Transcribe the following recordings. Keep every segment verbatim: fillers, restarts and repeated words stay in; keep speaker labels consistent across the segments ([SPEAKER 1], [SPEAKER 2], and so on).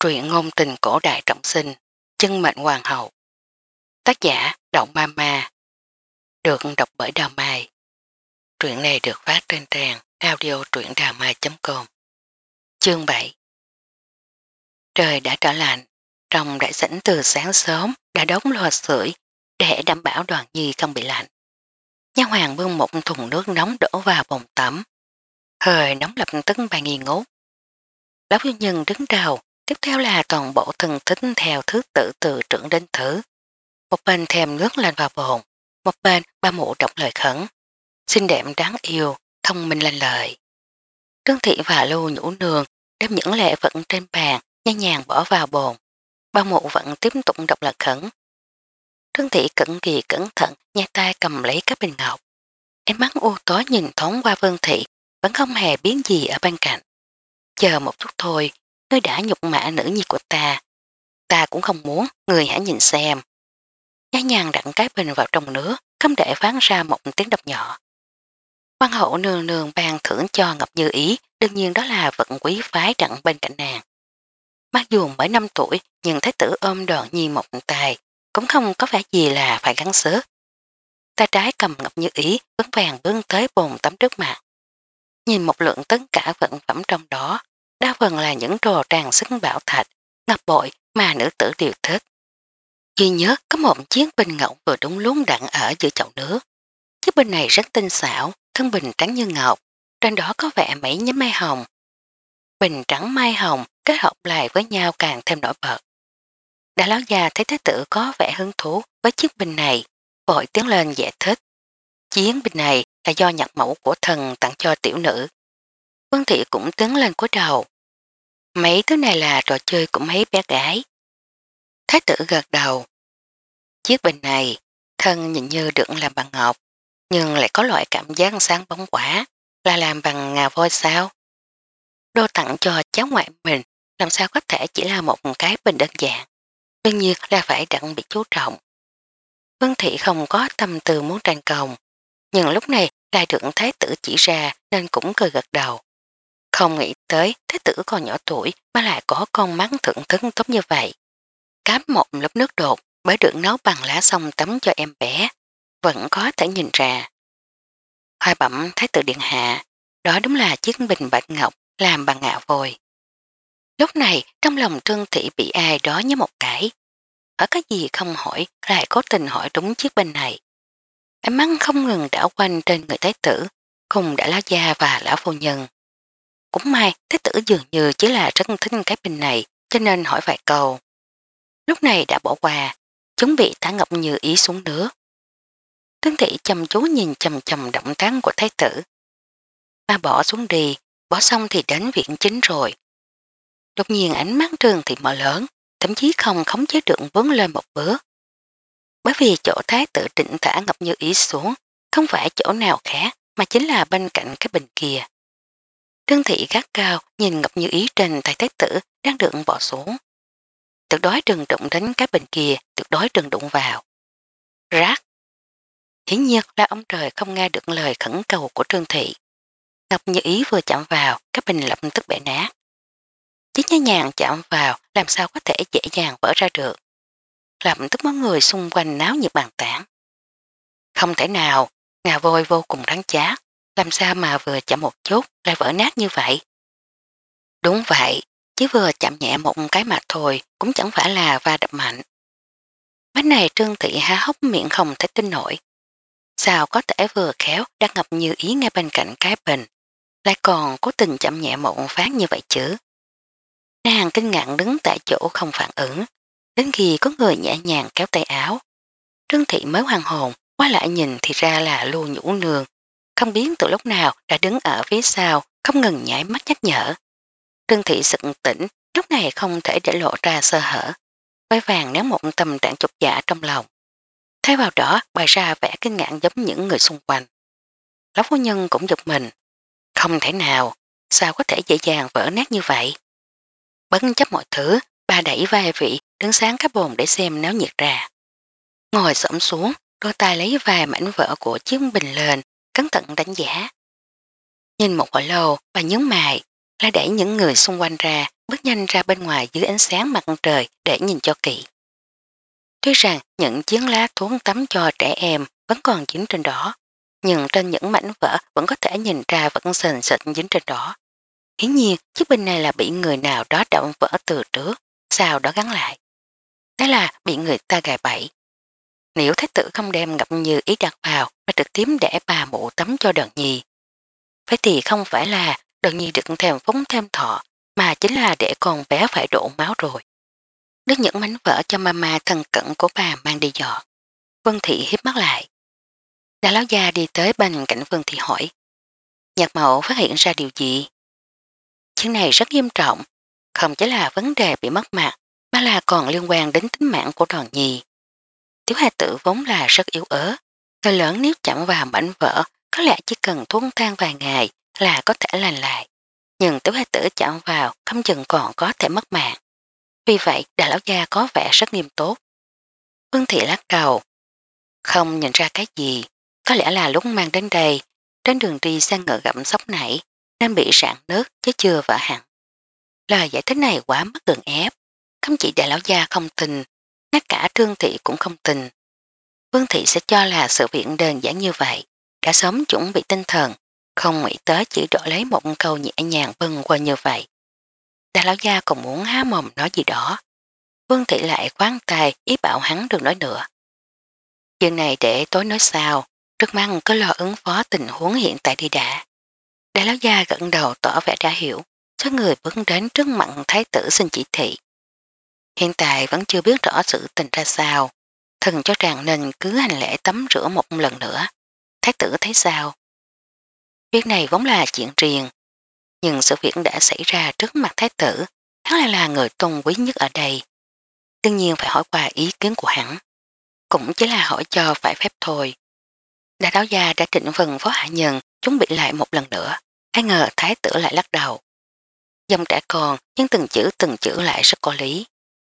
[SPEAKER 1] Truyện ngôn tình cổ đại trọng sinh, chân mệnh hoàng hậu. Tác giả Động Ma Ma. Được đọc bởi Đào Mai. Truyện này được phát trên trang audio truyệnđàmai chấm com. Chương bảy. Trời đã trở lạnh, trong đại sảnh từ sáng sớm đã đóng lò sưởi để đảm bảo Đoàn Nhi không bị lạnh. Nha hoàng bưng một thùng nước nóng đổ vào bồn tắm. Hơi nóng lập tức bay nghi ngút. Lão phu nhân đứng đầu, tiếp theo là toàn bộ thần thích theo thứ tự từ trưởng đến thứ. Một bên thèm nước lên vào bồn, một bên ba mụ đọc lời khẩn. Xinh đẹp đáng yêu, thông minh lanh lợi. Trương Thị và Lưu Nhũ Nương đem những lễ vật trên bàn nhẹ nhàng bỏ vào bồn. Ba mụ vẫn tiếp tục đọc lời khẩn. Trương Thị cẩn kỳ cẩn thận nhai tay cầm lấy các bình ngọc. Ánh mắt u tối nhìn thoáng qua Vân Thị vẫn không hề biến gì ở bên cạnh. Chờ một chút thôi, ngươi đã nhục mạ nữ nhi của ta. Ta cũng không muốn, người hãy nhìn xem. Nhã nhàng đặt cái bình vào trong nước, không để phán ra một tiếng đập nhỏ. Quan hậu nương nương ban thưởng cho Ngọc Như Ý, đương nhiên đó là vật quý phái đặng bên cạnh nàng. Mặc dù mới năm tuổi, nhưng thái tử ôm Đoàn Nhi một tay, cũng không có vẻ gì là phải gắn xớt. Ta trái cầm Ngọc Như Ý, vững vàng bước tới bồn tắm trước mặt. Nhìn một lượng tất cả vận phẩm trong đó, đa phần là những đồ trang sức bảo thạch, ngọc bội mà nữ tử đều thích. Duy nhớ có một chiếc bình ngọc vừa đúng lúc đặt ở giữa chậu nước. Chiếc bình này rất tinh xảo, thân bình trắng như ngọc, trên đó có vẻ mấy nhánh mai hồng. Bình trắng mai hồng kết hợp lại với nhau càng thêm nổi bật. Đã lão già thấy thái tử có vẻ hứng thú với chiếc bình này, vội tiến lên giải thích. Chiếc bình này là do nhạc mẫu của thần tặng cho tiểu nữ. Vân Thị cũng tiến lên cúi đầu. Mấy thứ này là trò chơi của mấy bé gái. Thái tử gật đầu. Chiếc bình này, thân nhìn như được làm bằng ngọc, nhưng lại có loại cảm giác sáng bóng quả, là làm bằng ngà voi sao. Đô tặng cho cháu ngoại mình, làm sao có thể chỉ là một cái bình đơn giản. Đương nhiên là phải đặc biệt chú trọng. Vân Thị không có tâm tư muốn tranh công, nhưng lúc này lại được thái tử chỉ ra nên cũng cười gật đầu. Không nghĩ tới thái tử còn nhỏ tuổi mà lại có con mắt thưởng thức tốt như vậy. Cám một lớp nước đột bởi được nấu bằng lá sông tắm cho em bé, vẫn có thể nhìn ra. Hoài bẩm thái tử điện hạ, đó đúng là chiếc bình bạch ngọc làm bằng ngạo vôi. Lúc này trong lòng Trương Thị bị ai đó nhớ một cái. Ở cái gì không hỏi lại cố tình hỏi đúng chiếc bình này. Ánh mắt không ngừng đảo quanh trên người thái tử, cùng đã lá gia và lão phu nhân. Cũng may thái tử dường như chỉ là rất thích cái bình này cho nên hỏi vài câu. Lúc này đã bỏ qua, chuẩn bị thả Ngọc Như Ý xuống nước. Trương Thị chăm chú nhìn chầm chầm động tác của thái tử. Ba bỏ xuống đi, bỏ xong thì đến viện chính rồi. Đột nhiên ánh mắt Trương Thị mở lớn, thậm chí không khống chế được vướng lên một bước. Bởi vì chỗ thái tử trịnh thả Ngọc Như Ý xuống, không phải chỗ nào khác mà chính là bên cạnh cái bình kia. Trương Thị gắt cao nhìn Ngọc Như Ý trên tay thái tử đang được bỏ xuống. Tuyệt đối đừng đụng đến cái bình kia, tuyệt đối đừng đụng vào. Rác. Hiển nhiên là ông trời không nghe được lời khẩn cầu của Trương Thị. Ngọc Như Ý vừa chạm vào, cái bình lập tức bể nát. Chỉ nhẹ nhàng chạm vào làm sao có thể dễ dàng vỡ ra được. Lập tức mọi người xung quanh náo nhiệt bàn tán. Không thể nào, ngà vôi vô cùng rắn chát, làm sao mà vừa chạm một chút lại vỡ nát như vậy. Đúng vậy, chỉ vừa chạm nhẹ một cái mà thôi cũng chẳng phải là va đập mạnh. Mấy này Trương Thị há hốc miệng không thể tin nổi. Sao có thể vừa khéo đang Ngọc Như Ý ngay bên cạnh cái bình, lại còn cố tình chậm nhẹ một phát như vậy chứ. Nàng kinh ngạc đứng tại chỗ không phản ứng, đến khi có người nhẹ nhàng kéo tay áo. Trương Thị mới hoàn hồn, quay lại nhìn thì ra là Lưu Nhũ Nương, không biết từ lúc nào đã đứng ở phía sau, không ngừng nhảy mắt nhắc nhở. Trương Thị sực tỉnh, lúc này không thể để lộ ra sơ hở, vai vàng ném một tâm trạng chột dạ trong lòng. Thay vào đó bày ra vẻ kinh ngạc giống những người xung quanh. Lão phu nhân cũng giật mình. Không thể nào, sao có thể dễ dàng vỡ nát như vậy? Bất chấp mọi thứ, bà đẩy vai vị đứng sáng cái bồn để xem náo nhiệt ra. Ngồi xổm xuống, đôi tay lấy vài mảnh vỡ của chiếc bình lên, cẩn thận đánh giá. Nhìn một hồi lâu, bà nhướng mày, lại đẩy những người xung quanh ra, bước nhanh ra bên ngoài dưới ánh sáng mặt trời để nhìn cho kỹ. Tuy rằng những chiếc lá thuốc tắm cho trẻ em vẫn còn dính trên đó, nhưng trên những mảnh vỡ vẫn có thể nhìn ra vẫn sền sệt dính trên đó. Hiển nhiên chiếc bình này là bị người nào đó động vỡ từ trước, sau đó gắn lại. Thế là bị người ta gài bẫy. Nếu thái tử không đem Ngọc Như ý đặt vào mà trực tiếp để bà mụ tắm cho Đờn Nhi, phải thì không phải là Đờn Nhi được thêm phóng thêm thọ, mà chính là để con bé phải đổ máu rồi. Đứt những mảnh vỡ cho mama thân cận của bà mang đi dọn. Vân Thị hiếp mắt lại. Đà lão già đi tới bên cạnh Vân Thị hỏi. Nhạc mẫu phát hiện ra điều gì? Chuyện này rất nghiêm trọng, không chỉ là vấn đề bị mất mặt, mà là còn liên quan đến tính mạng của Đòn Nhi. Tiểu hài tử vốn là rất yếu ớt, người lớn nếu chạm vào mảnh vỡ có lẽ chỉ cần thuốc thang vài ngày là có thể lành lại, nhưng tiểu hài tử chạm vào không chừng còn có thể mất mạng. Vì vậy Đà lão gia có vẻ rất nghiêm túc. Vân Thị lắc đầu, không nhìn ra cái gì, có lẽ là lúc mang đến đây, trên đường đi sang ngựa gặm sóc nảy, nên bị rạn nước chứ chưa vỡ hẳn. Lời giải thích này quá mất gượng ép, không chỉ Đại lão gia không tin, ngay cả Trương Thị cũng không tin. Vương Thị sẽ cho là sự việc đơn giản như vậy, đã sớm chuẩn bị tinh thần, không nghĩ tới chỉ đổi lấy một câu nhẹ nhàng bâng qua như vậy. Đại lão gia còn muốn há mồm nói gì đó. Vương Thị lại khoáng tay ý bảo hắn đừng nói nữa. Chuyện này để tối nói sao, trước mắt có lo ứng phó tình huống hiện tại đi đã. Đại lão gia gật đầu tỏ vẻ đã hiểu, cho người bước đến trước mặt thái tử xin chỉ thị. Hiện tại vẫn chưa biết rõ sự tình ra sao, thần cho rằng nên cứ hành lễ tắm rửa một lần nữa. Thái tử thấy sao? Việc này vốn là chuyện riêng, nhưng sự việc đã xảy ra trước mặt thái tử, hắn lại là người tôn quý nhất ở đây. Đương nhiên phải hỏi qua ý kiến của hắn, cũng chỉ là hỏi cho phải phép thôi. Đại lão gia đã trịnh phần phó hạ nhân chuẩn bị lại một lần nữa, ai ngờ thái tử lại lắc đầu. Dòng trẻ con nhưng từng chữ từng chữ lại rất có lý.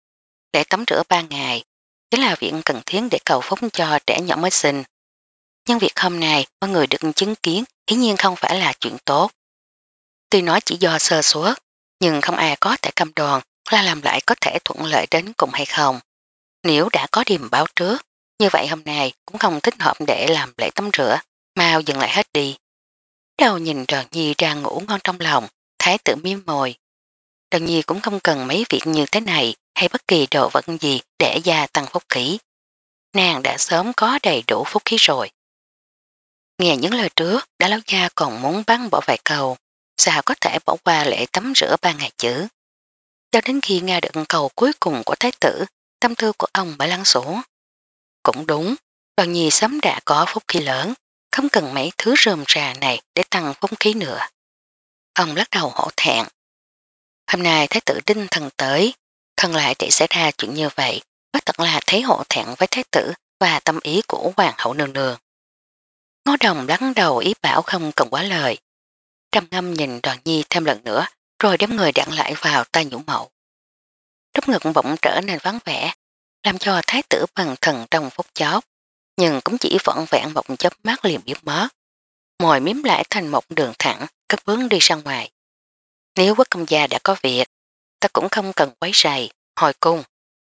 [SPEAKER 1] Để tắm rửa ba ngày chính là việc cần thiết để cầu phúc cho trẻ nhỏ mới sinh. Nhưng việc hôm nay mọi người được chứng kiến hiển nhiên không phải là chuyện tốt. Tuy nói chỉ do sơ suất, nhưng không ai có thể cam đoan là làm lại có thể thuận lợi đến cùng hay không. Nếu đã có điềm báo trước, như vậy hôm nay cũng không thích hợp để làm lễ tắm rửa, mau dừng lại hết đi. Đầu nhìn Đờn Nhi đang ngủ ngon trong lòng, thái tử miếm môi. Đờn Nhi cũng không cần mấy việc như thế này hay bất kỳ đồ vật gì để gia tăng phúc khí. Nàng đã sớm có đầy đủ phúc khí rồi. Nghe những lời trước, đã lão gia còn muốn bắn bỏ vài câu, sao có thể bỏ qua lễ tắm rửa ba ngày chứ. Cho đến khi nghe được câu cuối cùng của thái tử, tâm tư của ông mới lắng xuống. Cũng đúng, Đờn Nhi sớm đã có phúc khí lớn, không cần mấy thứ rơm rà này để tăng phúc khí nữa. Ông lắc đầu hổ thẹn. Hôm nay thái tử đinh thần tới, thần lại để xảy ra chuyện như vậy, mới thật là thấy hổ thẹn với thái tử và tâm ý của hoàng hậu nương nương. Ngô Đồng lắng đầu ý bảo không cần quá lời. Trầm ngâm nhìn Đoàn Nhi thêm lần nữa, rồi đám người đặn lại vào tay nhũ mậu. Trúc ngực bỗng trở nên vắng vẻ, làm cho thái tử bằng thần trong phút chóp, nhưng cũng chỉ vọn vẹn một chớp mắt liền biến mất. Mồi miếm lại thành một đường thẳng, cất bước đi ra ngoài. Nếu quốc công gia đã có việc, ta cũng không cần quấy rầy, hồi cung.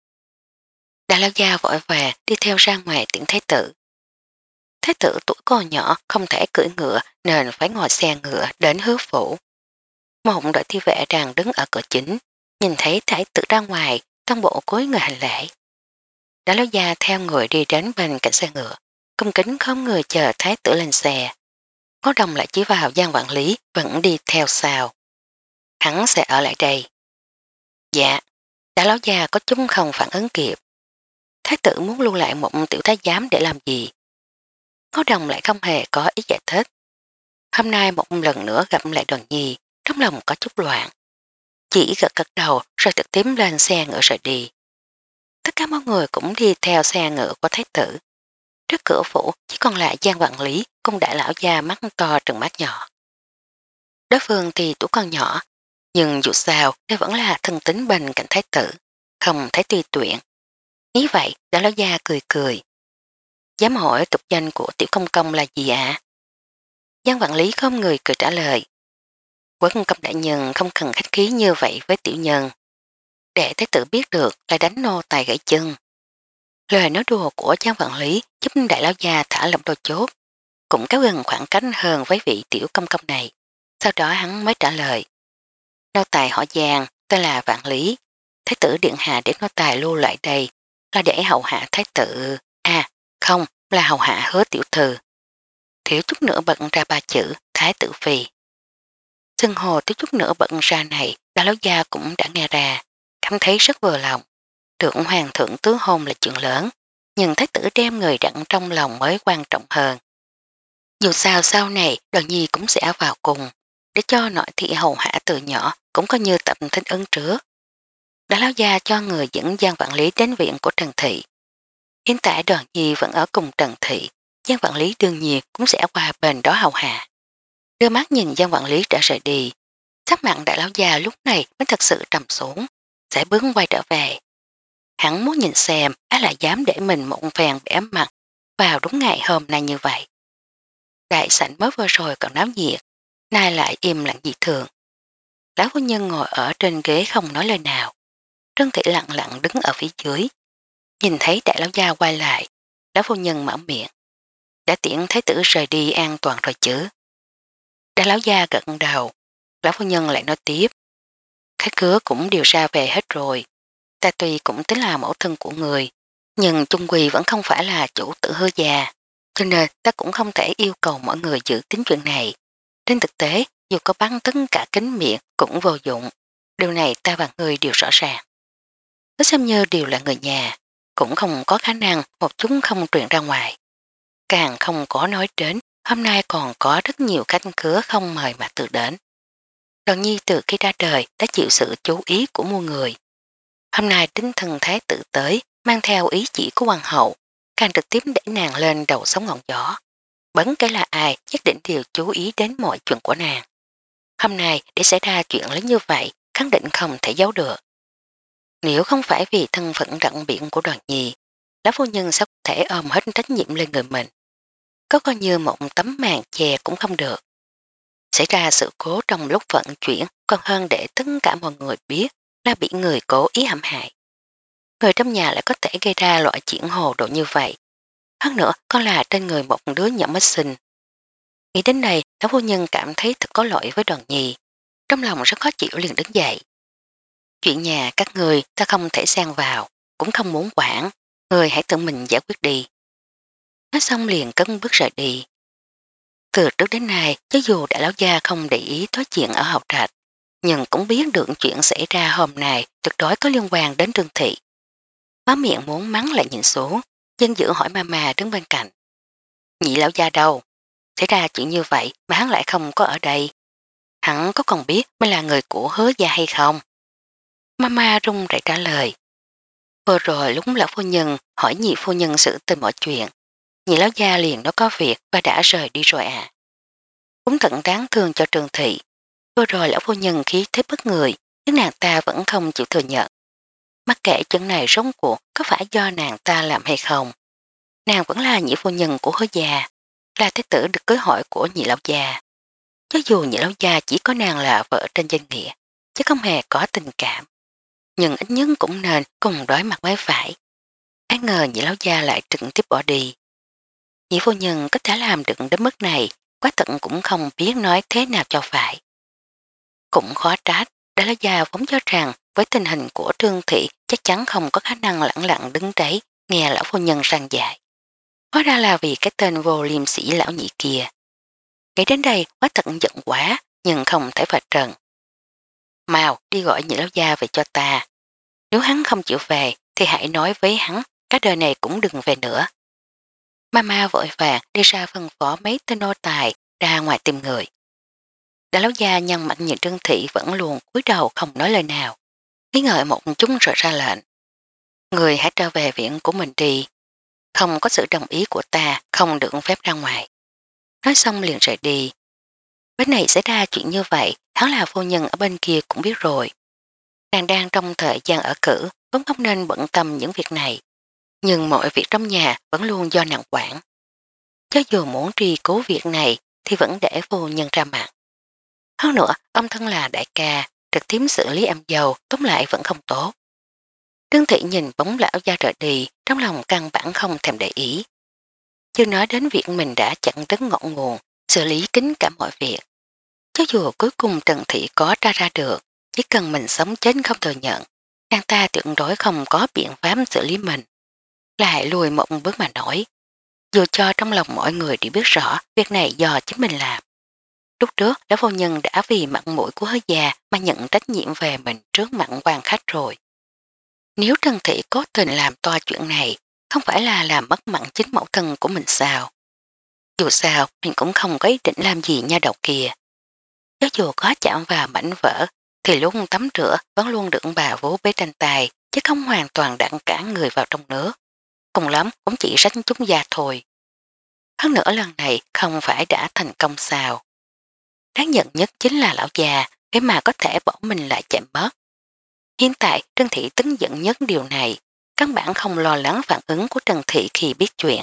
[SPEAKER 1] Đại lão gia vội vàng đi theo ra ngoài tiễn thái tử. Thái tử tuổi còn nhỏ không thể cưỡi ngựa nên phải ngồi xe ngựa đến hứa phủ. Một đội thi vệ đang đứng ở cửa chính, nhìn thấy thái tử ra ngoài, toàn bộ cúi người hành lễ. Đại lão gia theo người đi đến bên cạnh xe ngựa, cung kính không người chờ thái tử lên xe. Ngô Đồng lại chỉ vào gian quản lý vẫn đi theo sau. Hắn sẽ ở lại đây. Dạ, đại lão gia có chúng không phản ứng kịp. Thái tử muốn lưu lại một tiểu thái giám để làm gì? Ngô Đồng lại không hề có ý giải thích. Hôm nay một lần nữa gặp lại Đoàn Nhi, trong lòng có chút loạn. Chỉ gật gật đầu rồi trực tiếp lên xe ngựa rời đi. Tất cả mọi người cũng đi theo xe ngựa của thái tử. Trước cửa phủ chỉ còn lại gian quản lý cùng đại lão gia mắt to trừng mắt nhỏ. Đối phương thì tuổi còn nhỏ, nhưng dù sao đây vẫn là thân tính bên cạnh thái tử, không thấy tùy tuyển. Nghĩ vậy đại lão gia cười cười. Dám hỏi tục danh của tiểu công công là gì ạ? À? Giang quản lý không người cười trả lời. Quốc công đại nhân không cần khách khí như vậy với tiểu nhân. Để thái tử biết được là đánh nô tài gãy chân. Lời nói đùa của Giang Vạn Lý giúp đại lão gia thả lỏng đôi chốt, cũng kéo gần khoảng cách hơn với vị tiểu công công này. Sau đó hắn mới trả lời. Nô tài họ Giang, tên là Vạn Lý. Thái tử điện hạ để nô tài lưu lại đây là để hầu hạ thái tử. À, không, là hầu hạ Hứa tiểu thư. Thiếu chút nữa bận ra ba chữ thái tử phi. Xưng hồ thiếu chút nữa bận ra này, đại lão gia cũng đã nghe ra, cảm thấy rất vừa lòng. Được hoàng thượng tứ hôn là chuyện lớn, nhưng thái tử đem người đặng trong lòng mới quan trọng hơn. Dù sao sau này đoàn nhi cũng sẽ vào cùng, để cho nội thị hầu hạ từ nhỏ cũng có như tập thích ứng trước. Đã lão gia cho người dẫn Giang Vạn Lý đến viện của Trần Thị. Hiện tại đoàn nhi vẫn ở cùng Trần Thị, Giang Vạn Lý đương nhiên cũng sẽ qua bên đó hầu hạ. Đưa mắt nhìn Giang Vạn Lý đã rời đi, sắc mặn đại lão gia lúc này mới thật sự trầm xuống, sẽ bước quay trở về. Hắn muốn nhìn xem ai lại dám để mình một phèn bẻ mặt vào đúng ngày hôm nay như vậy. Đại sảnh mới vừa rồi còn náo nhiệt, nay lại im lặng dị thường. Lão phu nhân ngồi ở trên ghế không nói lời nào. Trân Thị lặng lặng đứng ở phía dưới. Nhìn thấy đại lão gia quay lại, lão phu nhân mở miệng. Đã tiễn thái tử rời đi an toàn rồi chứ. Đại lão gia gật đầu, lão phu nhân lại nói tiếp. Khách khứa cũng điều ra về hết rồi. Ta tuy cũng tính là mẫu thân của người, nhưng chung quy vẫn không phải là chủ tử Hứa gia, cho nên ta cũng không thể yêu cầu mọi người giữ tính chuyện này. Trên thực tế, dù có bắn tất cả kính miệng cũng vô dụng. Điều này ta và người đều rõ ràng. Nó xem như đều là người nhà, cũng không có khả năng một chúng không truyền ra ngoài. Càng không có nói đến, hôm nay còn có rất nhiều khách khứa không mời mà tự đến. Đoàn nhi từ khi ra đời đã chịu sự chú ý của muôn người. Hôm nay tính thần thái tử tới, mang theo ý chỉ của hoàng hậu, càng trực tiếp để nàng lên đầu sóng ngọn gió. Bấn cái là ai nhất định đều chú ý đến mọi chuyện của nàng. Hôm nay để xảy ra chuyện lớn như vậy, khẳng định không thể giấu được. Nếu không phải vì thân phận đặc biệt của đoàn nhi, lão phu nhân sẽ có thể ôm hết trách nhiệm lên người mình. Có coi như một tấm màn che cũng không được. Xảy ra sự cố trong lúc vận chuyển còn hơn để tất cả mọi người biết là bị người cố ý hãm hại. Người trong nhà lại có thể gây ra loại chuyện hồ đồ như vậy. Hơn nữa còn là trên người một đứa nhỏ mới sinh. Nghĩ đến đây, lão phu nhân cảm thấy thật có lỗi với đoàn nhi. Trong lòng rất khó chịu liền đứng dậy. Chuyện nhà các người ta không thể xen vào, cũng không muốn quản. Người hãy tự mình giải quyết đi. Nói xong liền cấn bước rời đi. Từ trước đến nay, cho dù đại lão gia không để ý tới chuyện ở học trạch, nhưng cũng biết được chuyện xảy ra hôm nay tuyệt đối có liên quan đến Trương Thị. Má miệng muốn mắng lại nhìn xuống, dân dự hỏi mama đứng bên cạnh. Nhị lão gia đâu? Xảy ra chuyện như vậy mà hắn lại không có ở đây. Hắn có còn biết mới là người của Hứa gia hay không? Mama run rẩy trả lời. Vừa rồi lúc lão phu nhân hỏi nhị phu nhân sự tình mọi chuyện, nhị lão gia liền nó có việc và đã rời đi rồi à. Cũng thật đáng thương cho Trương Thị. Vừa rồi lão phu nhân khí thế bất người, nhưng nàng ta vẫn không chịu thừa nhận. Mắc kệ chuyện này rống cuộc có phải do nàng ta làm hay không. Nàng vẫn là nhị phu nhân của Hứa gia, là thế tử được cưới hỏi của nhị lão gia. Cho dù nhị lão gia chỉ có nàng là vợ trên danh nghĩa, chứ không hề có tình cảm. Nhưng ít nhất cũng nên cùng đối mặt với phải. Ai ngờ nhị lão gia lại trực tiếp bỏ đi. Nhị phu nhân có thể làm được đến mức này, quá tận cũng không biết nói thế nào cho phải. Cũng khó trách, đại lão gia vốn cho rằng với tình hình của Trương Thị chắc chắn không có khả năng lặng lặng đứng đấy nghe lão phu nhân răng dạy. Hóa ra là vì cái tên vô liêm sĩ lão nhị kia. Nghĩ đến đây quá tận giận quá, nhưng không thể vạch trần. Mau đi gọi nhị lão gia về cho ta. Nếu hắn không chịu về thì hãy nói với hắn cả đời này cũng đừng về nữa. Mama vội vàng đi ra phân phó mấy tên nô tài ra ngoài tìm người. Đại lão gia nhăn mặt nhìn Trương Thị vẫn luôn cúi đầu không nói lời nào. Nghĩ ngợi một chút rồi ra lệnh. Người hãy trở về viện của mình đi. Không có sự đồng ý của ta không được phép ra ngoài. Nói xong liền rời đi. Bên này xảy ra chuyện như vậy, hắn là phu nhân ở bên kia cũng biết rồi. Nàng đang trong thời gian ở cử, vẫn không nên bận tâm những việc này. Nhưng mọi việc trong nhà vẫn luôn do nàng quản. Cho dù muốn tri cố việc này thì vẫn để phu nhân ra mặt. Hơn nữa, ông thân là đại ca, trực tiếp xử lý em dâu, tóm lại vẫn không tốt. Trương Thị nhìn bóng lão gia rời đi, trong lòng căn bản không thèm để ý. Chưa nói đến việc mình đã chặn đứng ngọn nguồn, xử lý kín cả mọi việc. Cho dù cuối cùng Trần Thị có tra ra được, chỉ cần mình sống chết không thừa nhận, nàng ta tuyệt đối không có biện pháp xử lý mình. Lại lùi một bước mà nổi. Dù cho trong lòng mọi người đều biết rõ việc này do chính mình làm. Lúc trước đã vô nhân đã vì mặt mũi của hứa già mà nhận trách nhiệm về mình trước mặt quan khách rồi. Nếu Trần Thị cố tình làm to chuyện này, không phải là làm mất mặt chính mẫu thân của mình sao? Dù sao, mình cũng không có ý định làm gì nha đầu kia. Cho dù có chạm vào mảnh vỡ, thì lúc tắm rửa vẫn luôn được bà vú bế trên tay, chứ không hoàn toàn đặn cả người vào trong nước. Cùng lắm cũng chỉ rách chút da thôi. Hơn nữa lần này không phải đã thành công sao. Đáng giận nhất chính là lão già, cái mà có thể bỏ mình lại chạy mất. Hiện tại Trân Thị tức giận nhất điều này, căn bản không lo lắng phản ứng của Trần Thị khi biết chuyện.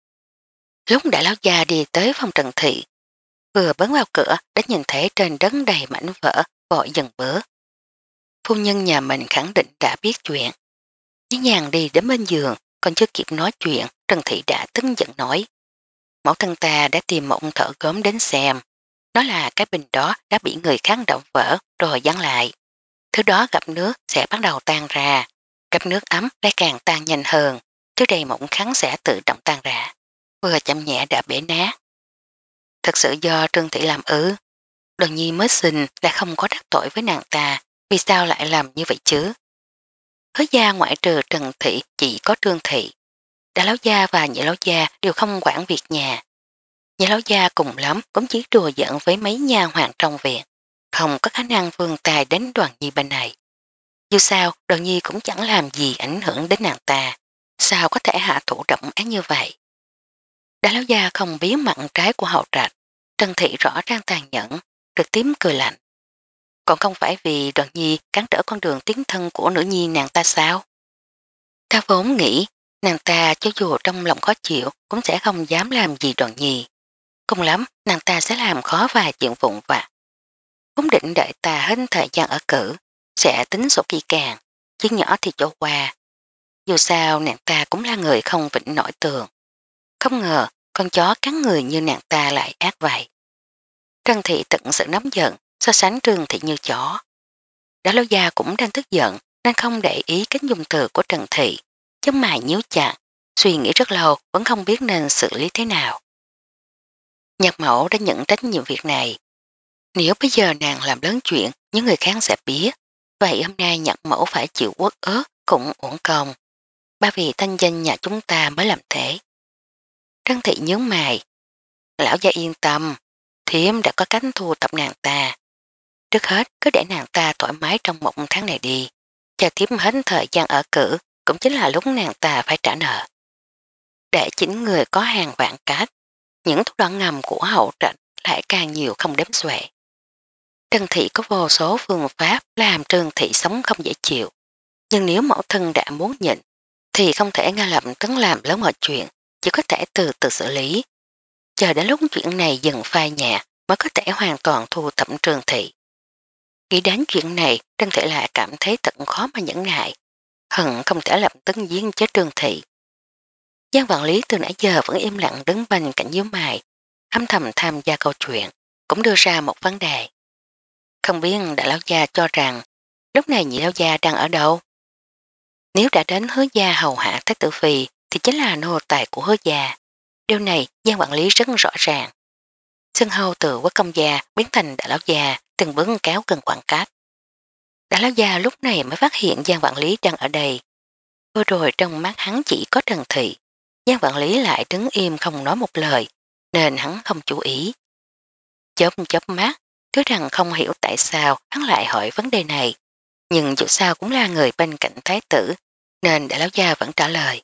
[SPEAKER 1] Lúc đã lão già đi tới phòng Trần Thị, vừa bấn vào cửa đã nhìn thấy trên đất đầy mảnh vỡ, vội dần bữa. Phu nhân nhà mình khẳng định đã biết chuyện. Nhí nhàng đi đến bên giường, còn chưa kịp nói chuyện, Trần Thị đã tức giận nói. Mẫu thân ta đã tìm một thợ gốm đến xem. Đó là cái bình đó đã bị người khác động vỡ rồi dán lại. Thứ đó gặp nước sẽ bắt đầu tan ra. Gặp nước ấm lại càng tan nhanh hơn, chứ đây mộng khắn sẽ tự động tan ra. Vừa chậm nhẹ đã bể nát. Thật sự do Trương Thị làm ư. Đoàn nhi mới sinh lại không có đắc tội với nàng ta, vì sao lại làm như vậy chứ? Hứa gia ngoại trừ Trần Thị chỉ có Trương Thị. Đại lão gia và nhị lão gia đều không quản việc nhà. Nhị lão gia cùng lắm cũng chỉ đùa giỡn với mấy nha hoàng trong viện, không có khả năng vươn tay đến Đoàn nhi bên này. Dù sao, Đoàn nhi cũng chẳng làm gì ảnh hưởng đến nàng ta, sao có thể hạ thủ động ác như vậy? Đại lão gia không biết mặn trái của hậu trạch, Trần Thị rõ ràng tàn nhẫn, trực tiếp cười lạnh. Còn không phải vì Đoàn nhi cản trở con đường tiến thân của nữ nhi nàng ta sao? Ta vốn nghĩ nàng ta cho dù trong lòng khó chịu cũng sẽ không dám làm gì Đoàn nhi. Cùng lắm nàng ta sẽ làm khó vài chuyện vụn vặt. Vốn định đợi ta hết thời gian ở cử, sẽ tính sổ kỳ càng, chuyện nhỏ thì chỗ qua. Dù sao nàng ta cũng là người không vĩnh nổi tường. Không ngờ con chó cắn người như nàng ta lại ác vậy. Trân Thị tận sự nóng giận, so sánh Trương Thị như chó. Đã lâu già cũng đang tức giận nên không để ý cách dùng từ của Trần Thị, chân mày nhíu chặt, suy nghĩ rất lâu vẫn không biết nên xử lý thế nào. Nhạc mẫu đã nhận trách nhiệm việc này. Nếu bây giờ nàng làm lớn chuyện những người khác sẽ biết, vậy hôm nay nhạc mẫu phải chịu uất ớt cũng uổng công. Ba vì thanh danh nhà chúng ta mới làm thế. Trân Thị nhớ mày. Lão gia yên tâm, thiếm đã có cách thu tập nàng ta. Trước hết cứ để nàng ta thoải mái trong một tháng này đi, chờ thiếm hết thời gian ở cử cũng chính là lúc nàng ta phải trả nợ. Để chính người có hàng vạn cách, những thủ đoạn ngầm của hậu trạch lại càng nhiều không đếm xuể. Trân Thị có vô số phương pháp làm Trương Thị sống không dễ chịu, nhưng nếu mẫu thân đã muốn nhịn thì không thể ngay lập tức làm lớn mọi chuyện, chỉ có thể từ từ xử lý. Chờ đến lúc chuyện này dần phai nhạt mới có thể hoàn toàn thu thập Trương Thị. Nghĩ đến chuyện này, Trân Thị lại cảm thấy thật khó mà nhẫn nại, hận không thể lập tức giết chết Trương Thị. Giang Vạn Lý từ nãy giờ vẫn im lặng đứng bên cạnh nhíu mày, âm thầm tham gia câu chuyện, cũng đưa ra một vấn đề. Không biết đại lão gia cho rằng lúc này nhị lão gia đang ở đâu? Nếu đã đến hứa gia hầu hạ Thái Tử Phi thì chính là nô tài của hứa gia. Điều này Giang Vạn Lý rất rõ ràng. Xưng hâu từ quốc công gia biến thành đại lão gia từng bước kéo gần khoảng cách. Đại lão gia lúc này mới phát hiện Giang Vạn Lý đang ở đây. Vừa rồi trong mắt hắn chỉ có Trần Thị. Giang Vạn Lý lại đứng im không nói một lời, nên hắn không chú ý. Chớp chớp mắt, cứ rằng không hiểu tại sao hắn lại hỏi vấn đề này. Nhưng dù sao cũng là người bên cạnh thái tử, nên đại lão gia vẫn trả lời.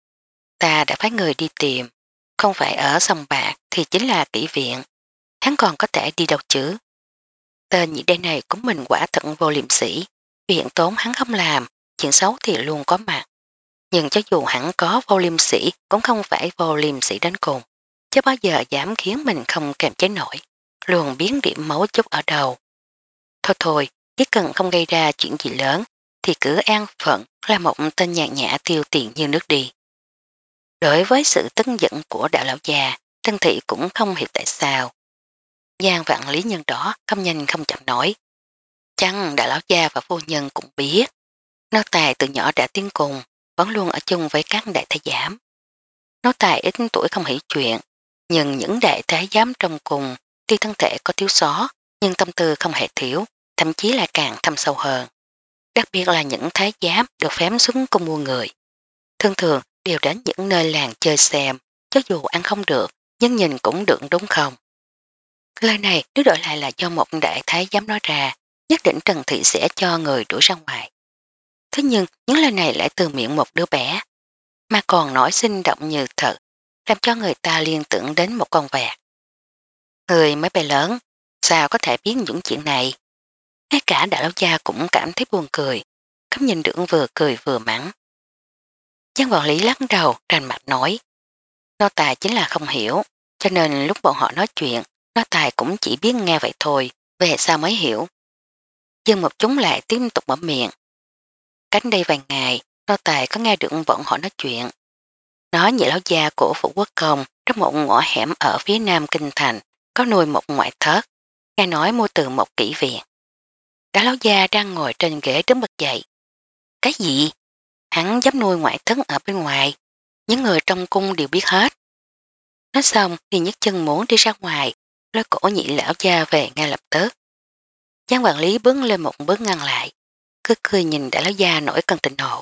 [SPEAKER 1] Ta đã phái người đi tìm, không phải ở sông Bạc thì chính là kỹ viện. Hắn còn có thể đi đâu chứ? Tên nhị đêm này của mình quả thận vô liêm sĩ, viện tốn hắn không làm, chuyện xấu thì luôn có mặt. Nhưng cho dù hắn có vô liêm sĩ cũng không phải vô liêm sĩ đến cùng, chứ bao giờ dám khiến mình không kềm chế nổi. luôn biến điểm mấu chốt ở đầu. Thôi thôi, chỉ cần không gây ra chuyện gì lớn thì cứ an phận là một tên nhàn nhã tiêu tiền như nước đi. Đối với sự tức giận của đạo lão già, Tân Thị cũng không hiểu tại sao. Giang vạn lý nhân đó không nhanh không chậm nói. Chăng đạo lão gia và phu nhân cũng biết. Nô tài từ nhỏ đã tiến cùng, vẫn luôn ở chung với các đại thái giám. Nô tài ít tuổi không hiểu chuyện, nhưng những đại thái giám trong cùng tuy thân thể có thiếu sót, nhưng tâm tư không hề thiếu, thậm chí là càng thâm sâu hơn. Đặc biệt là những thái giám được phép xuống cung mua người. Thường thường đều đến những nơi làng chơi xem, cho dù ăn không được, nhưng nhìn cũng được đúng không? Lời này nếu đổi lại là do một đại thái giám nói ra, nhất định Trần Thị sẽ cho người đuổi ra ngoài. Thế nhưng những lời này lại từ miệng một đứa bé, mà còn nói sinh động như thật, làm cho người ta liên tưởng đến một con vẹt. Người mới bay lớn, sao có thể biết những chuyện này? Ngay cả đại lão gia cũng cảm thấy buồn cười, cấm nhìn đường vừa cười vừa mắng. Giang quản lý lắc đầu, rành mạch nói. Nô tài chính là không hiểu, cho nên lúc bọn họ nói chuyện, nô tài cũng chỉ biết nghe vậy thôi, về sao mới hiểu. Nhưng một chúng lại tiếp tục mở miệng. Cách đây vài ngày, nô tài có nghe được bọn họ nói chuyện. Nói nhị lão gia của Phủ Quốc Công trong một ngõ hẻm ở phía nam kinh thành có nuôi một ngoại thất, nghe nói mua từ một kỹ viện. Đã lão gia đang ngồi trên ghế đứng bật dậy. Cái gì? Hắn dám nuôi ngoại thất ở bên ngoài, những người trong cung đều biết hết. Nói xong thì nhấc chân muốn đi ra ngoài, lôi cổ nhị lão gia về ngay lập tức. Giang quản lý bước lên một bước ngăn lại, cứ cười nhìn đại lão gia nổi cơn thịnh nộ.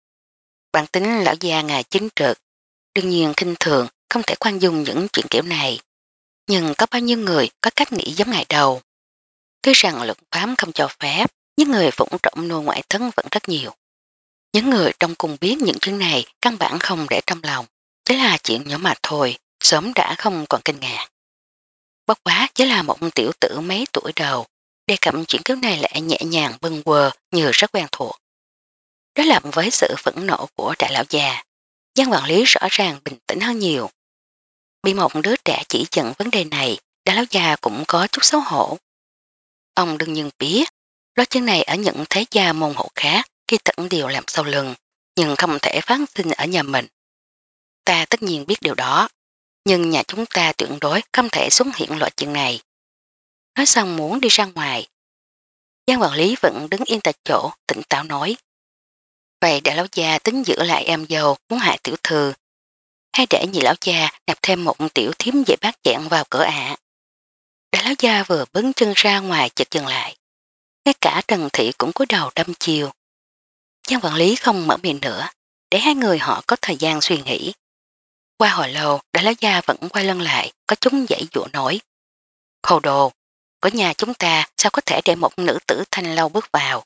[SPEAKER 1] Bản tính lão gia ngài chính trực, đương nhiên khinh thường không thể khoan dung những chuyện kiểu này. Nhưng có bao nhiêu người có cách nghĩ giống ngài đầu. Tuy rằng luật pháp không cho phép, những người phụng trọng nuôi ngoại thân vẫn rất nhiều. Những người trong cùng biết những chuyện này căn bản không để trong lòng. Chỉ là chuyện nhỏ mà thôi, sớm đã không còn kinh ngạc. Bất quá chỉ là một tiểu tử mấy tuổi đầu, đề cập chuyện kiểu này lại nhẹ nhàng bâng quơ như rất quen thuộc. Đối lập với sự phẫn nộ của đại lão già, Giang quản lý rõ ràng bình tĩnh hơn nhiều. Bị một đứa trẻ chỉ dẫn vấn đề này, đại lão già cũng có chút xấu hổ. Ông đương nhiên biết, đó chân này ở những thế gia môn hộ khác khi tận điều làm sau lưng, nhưng không thể phát sinh ở nhà mình. Ta tất nhiên biết điều đó, nhưng nhà chúng ta tuyệt đối không thể xuất hiện loại chuyện này. Nói xong muốn đi ra ngoài. Giang quản lý vẫn đứng yên tại chỗ, tỉnh táo nói. Vậy đại lão gia tính giữ lại em dâu muốn hại tiểu thư, hay để nhị lão gia nạp thêm một tiểu thiếm dễ bát chẹn vào cửa ạ? Đại lão gia vừa bứng chân ra ngoài chợt dừng lại. Ngay cả Trần Thị cũng cúi đầu đâm chiều. Giang quản lý không mở miệng nữa, để hai người họ có thời gian suy nghĩ. Qua hồi lâu, đại lão gia vẫn quay lưng lại, có chúng dãy dụa nổi. Hồ đồ, có nhà chúng ta sao có thể để một nữ tử thanh lâu bước vào?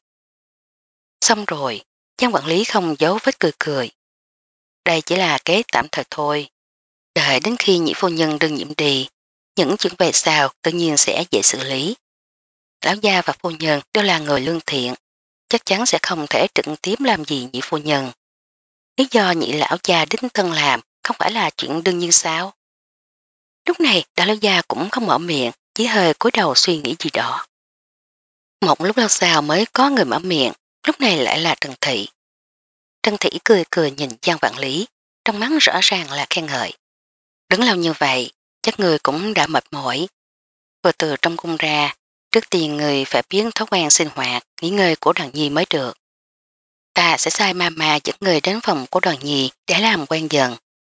[SPEAKER 1] Xong rồi, Giang quản lý không giấu vết cười cười. Đây chỉ là kế tạm thời thôi. Đợi đến khi nhị phu nhân đương nhiễm đi, những chuyện về sau tự nhiên sẽ dễ xử lý. Lão gia và phu nhân đều là người lương thiện, chắc chắn sẽ không thể trực tiếp làm gì nhị phu nhân. Lý do nhị lão gia đính thân làm không phải là chuyện đương nhiên sao? Lúc này đại lão gia cũng không mở miệng, chỉ hơi cúi đầu suy nghĩ gì đó. Một lúc lâu sau mới có người mở miệng, lúc này lại là Trần Thị. Trần Thị cười cười nhìn Giang Vạn Lý, trong mắt rõ ràng là khen ngợi. Đứng lâu như vậy, chắc người cũng đã mệt mỏi. Vừa từ trong cung ra, trước tiên người phải biến thói quen sinh hoạt, nghỉ ngơi của đoàn nhi mới được. Ta sẽ sai mama dẫn người đến phòng của đoàn nhi để làm quen dần.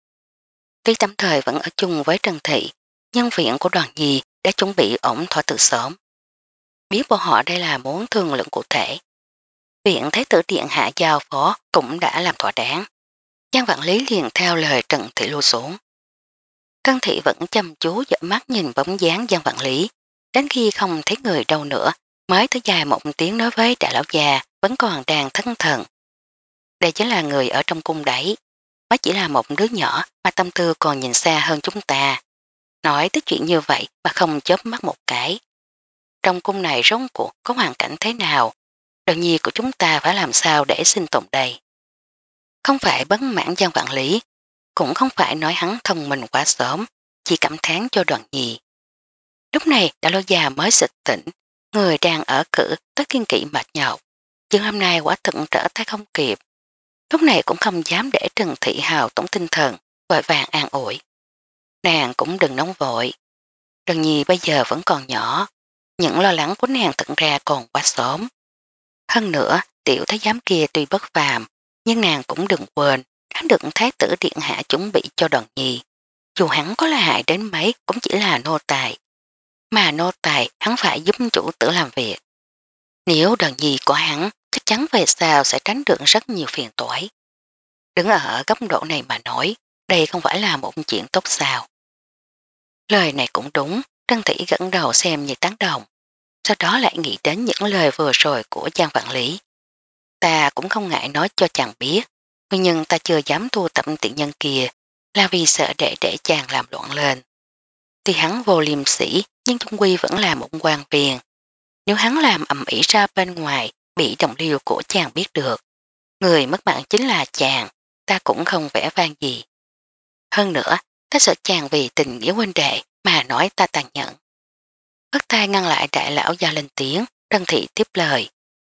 [SPEAKER 1] Tuy tạm thời vẫn ở chung với Trần Thị, nhân viện của đoàn nhi đã chuẩn bị ổn thỏa từ sớm. Biết bọn họ đây là muốn thương lượng cụ thể. Viện Thái tử Điện Hạ giao phó cũng đã làm thỏa đáng. Giang Vạn Lý liền theo lời Trần Thị lưu xuống. Trần Thị vẫn chăm chú dõi mắt nhìn bóng dáng Giang Vạn Lý, đến khi không thấy người đâu nữa mới tới dài một tiếng nói với đại lão già vẫn còn đang thất thần. Đây chính là người ở trong cung đấy, mới chỉ là một đứa nhỏ mà tâm tư còn nhìn xa hơn chúng ta. Nói tới chuyện như vậy mà không chớp mắt một cái. Trong cung này rốt cuộc có hoàn cảnh thế nào, đương nhiên của chúng ta phải làm sao để sinh tồn đây. Không phải bấn mãn Giang Vạn Lý, cũng không phải nói hắn thông minh quá sớm, chỉ cảm thán cho đoàn nhì. Lúc này đã lâu già mới sực tỉnh, người đang ở cử tất kiên kỵ mệt nhọc. Nhưng hôm nay quả thực trở tay không kịp. Lúc này cũng không dám để Trần Thị Hào tổn tinh thần, vội vàng an ủi. Nàng cũng đừng nóng vội. Đừng Nhi bây giờ vẫn còn nhỏ, những lo lắng của nàng thật ra còn quá sớm. Hơn nữa, tiểu thái giám kia tuy bất phàm, nhưng nàng cũng đừng quên, hắn được thái tử điện hạ chuẩn bị cho Đoàn Nhi. Dù hắn có là hại đến mấy cũng chỉ là nô tài. Mà nô tài hắn phải giúp chủ tử làm việc. Nếu Đoàn Nhi có hắn, chắc chắn về sau sẽ tránh được rất nhiều phiền toái. Đứng ở góc độ này mà nói, đây không phải là một chuyện tốt sao. Lời này cũng đúng, Trân Thị gật đầu xem như tán đồng. Sau đó lại nghĩ đến những lời vừa rồi của Giang Vạn Lý. Ta cũng không ngại nói cho chàng biết, nguyên nhân ta chưa dám thu tập tiện nhân kia là vì sợ để để chàng làm loạn lên. Thì hắn vô liêm sĩ nhưng chung quy vẫn là một quan viên. Nếu hắn làm ầm ĩ ra bên ngoài bị đồng liêu của chàng biết được, người mất mạng chính là chàng, ta cũng không vẻ vang gì. Hơn nữa, ta sợ chàng vì tình nghĩa huynh đệ mà nói ta tàn nhẫn. Hất tay ngăn lại đại lão gia lên tiếng, Trân Thị tiếp lời.